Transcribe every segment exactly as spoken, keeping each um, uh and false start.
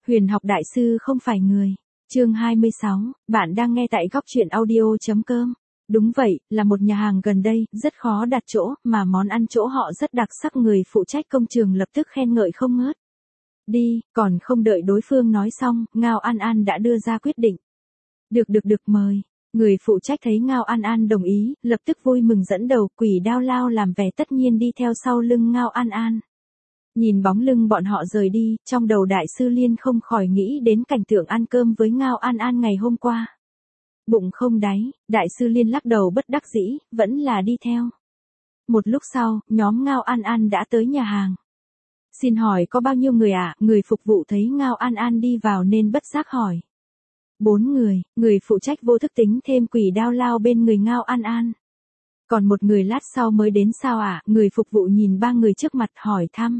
Huyền học đại sư không phải người. Chương hai mươi sáu, bạn đang nghe tại góc truyện audio.com. Đúng vậy, là một nhà hàng gần đây, rất khó đặt chỗ, mà món ăn chỗ họ rất đặc sắc, người phụ trách công trường lập tức khen ngợi không ngớt. Đi, còn không đợi đối phương nói xong, Ngao An An đã đưa ra quyết định. Được được được mời. Người phụ trách thấy Ngao An An đồng ý, lập tức vui mừng dẫn đầu Quỷ Đao Lao làm vẻ tất nhiên đi theo sau lưng Ngao An An. Nhìn bóng lưng bọn họ rời đi, trong đầu Đại sư Liên không khỏi nghĩ đến cảnh tượng ăn cơm với Ngao An An ngày hôm qua. Bụng không đáy, Đại sư Liên lắc đầu bất đắc dĩ, vẫn là đi theo. Một lúc sau, nhóm Ngao An An đã tới nhà hàng. Xin hỏi có bao nhiêu người ạ? À? Người phục vụ thấy Ngao An An đi vào nên bất giác hỏi. Bốn người, người phụ trách vô thức tính thêm Quỷ Đao Lao bên người Ngao An An. Còn một người lát sau mới đến sao ạ? À? Người phục vụ nhìn ba người trước mặt hỏi thăm.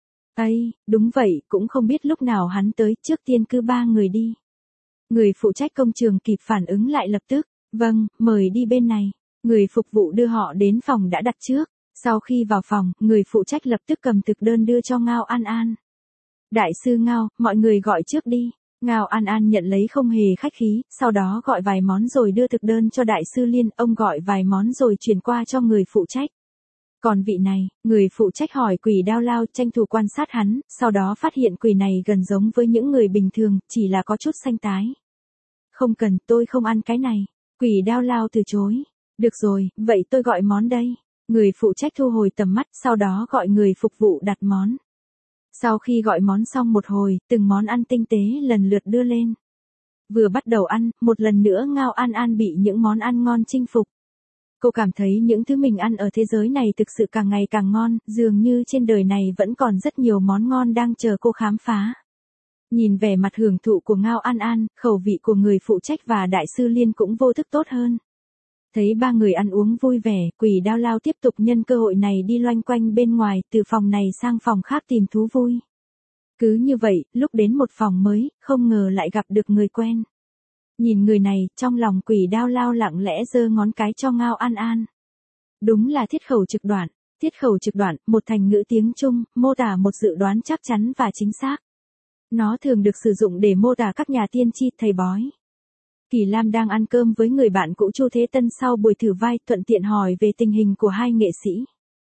Ây, đúng vậy, cũng không biết lúc nào hắn tới, trước tiên cứ ba người đi. Người phụ trách công trường kịp phản ứng lại lập tức, vâng, mời đi bên này. Người phục vụ đưa họ đến phòng đã đặt trước. Sau khi vào phòng, người phụ trách lập tức cầm thực đơn đưa cho Ngao An An. Đại sư Ngao, mọi người gọi trước đi. Ngao An An nhận lấy không hề khách khí, sau đó gọi vài món rồi đưa thực đơn cho Đại sư Liên, ông gọi vài món rồi chuyển qua cho người phụ trách. Còn vị này, người phụ trách hỏi Quỷ Đao Lao, tranh thủ quan sát hắn, sau đó phát hiện quỷ này gần giống với những người bình thường, chỉ là có chút xanh tái. Không cần, tôi không ăn cái này. Quỷ Đao Lao từ chối. Được rồi, vậy tôi gọi món đây. Người phụ trách thu hồi tầm mắt, sau đó gọi người phục vụ đặt món. Sau khi gọi món xong một hồi, từng món ăn tinh tế lần lượt đưa lên. Vừa bắt đầu ăn, một lần nữa Ngao An An bị những món ăn ngon chinh phục. Cô cảm thấy những thứ mình ăn ở thế giới này thực sự càng ngày càng ngon, dường như trên đời này vẫn còn rất nhiều món ngon đang chờ cô khám phá. Nhìn vẻ mặt hưởng thụ của Ngao An An, khẩu vị của người phụ trách và Đại sư Liên cũng vô thức tốt hơn. Thấy ba người ăn uống vui vẻ, Quỷ Đao Lao tiếp tục nhân cơ hội này đi loanh quanh bên ngoài, từ phòng này sang phòng khác tìm thú vui. Cứ như vậy, lúc đến một phòng mới, không ngờ lại gặp được người quen. Nhìn người này, trong lòng Quỷ Đao Lao lặng lẽ giơ ngón cái cho Ngao An An. Đúng là thiết khẩu trực đoạn. Thiết khẩu trực đoạn, một thành ngữ tiếng Trung, mô tả một dự đoán chắc chắn và chính xác. Nó thường được sử dụng để mô tả các nhà tiên tri, thầy bói. Kỳ Lam đang ăn cơm với người bạn cũ Chu Thế Tân sau buổi thử vai, thuận tiện hỏi về tình hình của hai nghệ sĩ.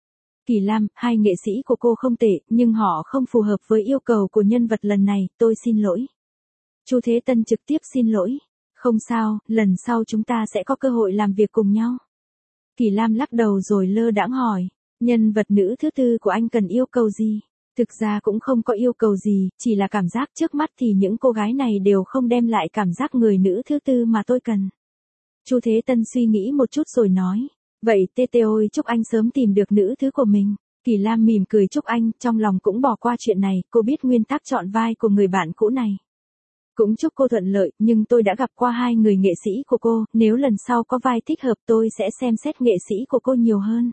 Kỳ Lam, hai nghệ sĩ của cô không tệ, nhưng họ không phù hợp với yêu cầu của nhân vật lần này, tôi xin lỗi. Chu Thế Tân trực tiếp xin lỗi. Không sao, lần sau chúng ta sẽ có cơ hội làm việc cùng nhau. Kỳ Lam lắc đầu rồi lơ đãng hỏi, nhân vật nữ thứ tư của anh cần yêu cầu gì? Thực ra cũng không có yêu cầu gì, chỉ là cảm giác trước mắt thì những cô gái này đều không đem lại cảm giác người nữ thứ tư mà tôi cần. Chu Thế Tân suy nghĩ một chút rồi nói, vậy tê tê ôi chúc anh sớm tìm được nữ thứ của mình. Kỳ Lam mỉm cười chúc anh, trong lòng cũng bỏ qua chuyện này, cô biết nguyên tắc chọn vai của người bạn cũ này. Cũng chúc cô thuận lợi, nhưng tôi đã gặp qua hai người nghệ sĩ của cô, nếu lần sau có vai thích hợp tôi sẽ xem xét nghệ sĩ của cô nhiều hơn.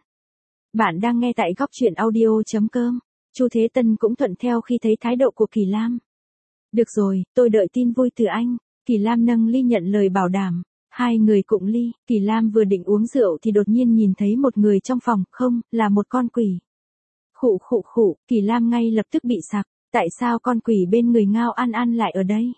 Bạn đang nghe tại góc truyện audio.com. Chu Thế Tân cũng thuận theo khi thấy thái độ của Kỳ Lam. Được rồi, tôi đợi tin vui từ anh. Kỳ Lam nâng ly nhận lời bảo đảm. Hai người cụng ly, Kỳ Lam vừa định uống rượu thì đột nhiên nhìn thấy một người trong phòng, không, là một con quỷ. Khụ khụ khụ, Kỳ Lam ngay lập tức bị sặc. Tại sao con quỷ bên người Ngao An An lại ở đây?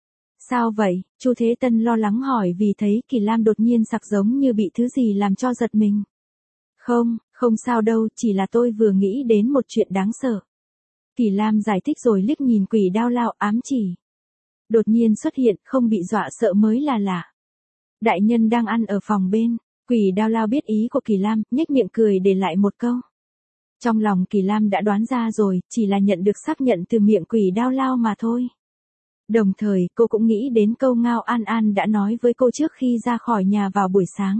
Sao vậy? Chu Thế Tân lo lắng hỏi vì thấy Kỳ Lam đột nhiên sặc giống như bị thứ gì làm cho giật mình. Không, không sao đâu, chỉ là tôi vừa nghĩ đến một chuyện đáng sợ. Kỳ Lam giải thích rồi liếc nhìn Quỷ Đao Lao ám chỉ. Đột nhiên xuất hiện, không bị dọa sợ mới là lạ. Đại nhân đang ăn ở phòng bên. Quỷ Đao Lao biết ý của Kỳ Lam, nhếch miệng cười để lại một câu. Trong lòng Kỳ Lam đã đoán ra rồi, chỉ là nhận được xác nhận từ miệng Quỷ Đao Lao mà thôi. Đồng thời, cô cũng nghĩ đến câu Ngao An An đã nói với cô trước khi ra khỏi nhà vào buổi sáng.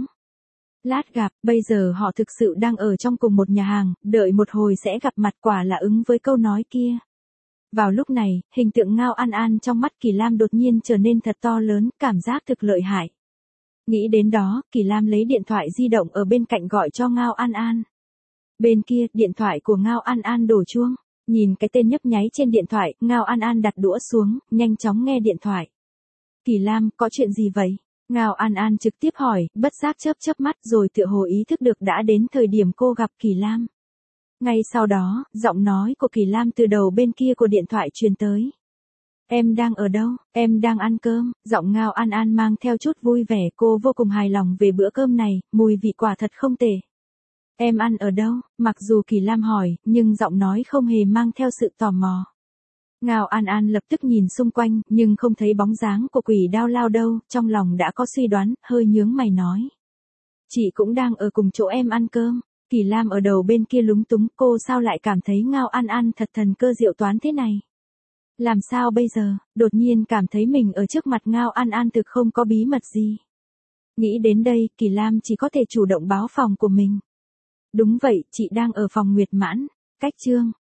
Lát gặp, bây giờ họ thực sự đang ở trong cùng một nhà hàng, đợi một hồi sẽ gặp mặt, quả là ứng với câu nói kia. Vào lúc này, hình tượng Ngao An An trong mắt Kỳ Lam đột nhiên trở nên thật to lớn, cảm giác thực lợi hại. Nghĩ đến đó, Kỳ Lam lấy điện thoại di động ở bên cạnh gọi cho Ngao An An. Bên kia, điện thoại của Ngao An An đổ chuông. Nhìn cái tên nhấp nháy trên điện thoại, Ngao An An đặt đũa xuống, nhanh chóng nghe điện thoại. Kỳ Lam, có chuyện gì vậy? Ngao An An trực tiếp hỏi, bất giác chớp chớp mắt rồi tựa hồ ý thức được đã đến thời điểm cô gặp Kỳ Lam. Ngay sau đó, giọng nói của Kỳ Lam từ đầu bên kia của điện thoại truyền tới. Em đang ở đâu? Em đang ăn cơm. Giọng Ngao An An mang theo chút vui vẻ, cô vô cùng hài lòng về bữa cơm này, mùi vị quả thật không tệ. Em ăn ở đâu? Mặc dù Kỳ Lam hỏi, nhưng giọng nói không hề mang theo sự tò mò. Ngao An An lập tức nhìn xung quanh, nhưng không thấy bóng dáng của Quỷ Đao Lao đâu, trong lòng đã có suy đoán, hơi nhướng mày nói. Chị cũng đang ở cùng chỗ em ăn cơm. Kỳ Lam ở đầu bên kia lúng túng, cô sao lại cảm thấy Ngao An An thật thần cơ diệu toán thế này? Làm sao bây giờ, đột nhiên cảm thấy mình ở trước mặt Ngao An An thực không có bí mật gì. Nghĩ đến đây, Kỳ Lam chỉ có thể chủ động báo phòng của mình. Đúng vậy, chị đang ở phòng Nguyệt Mãn. Cách chương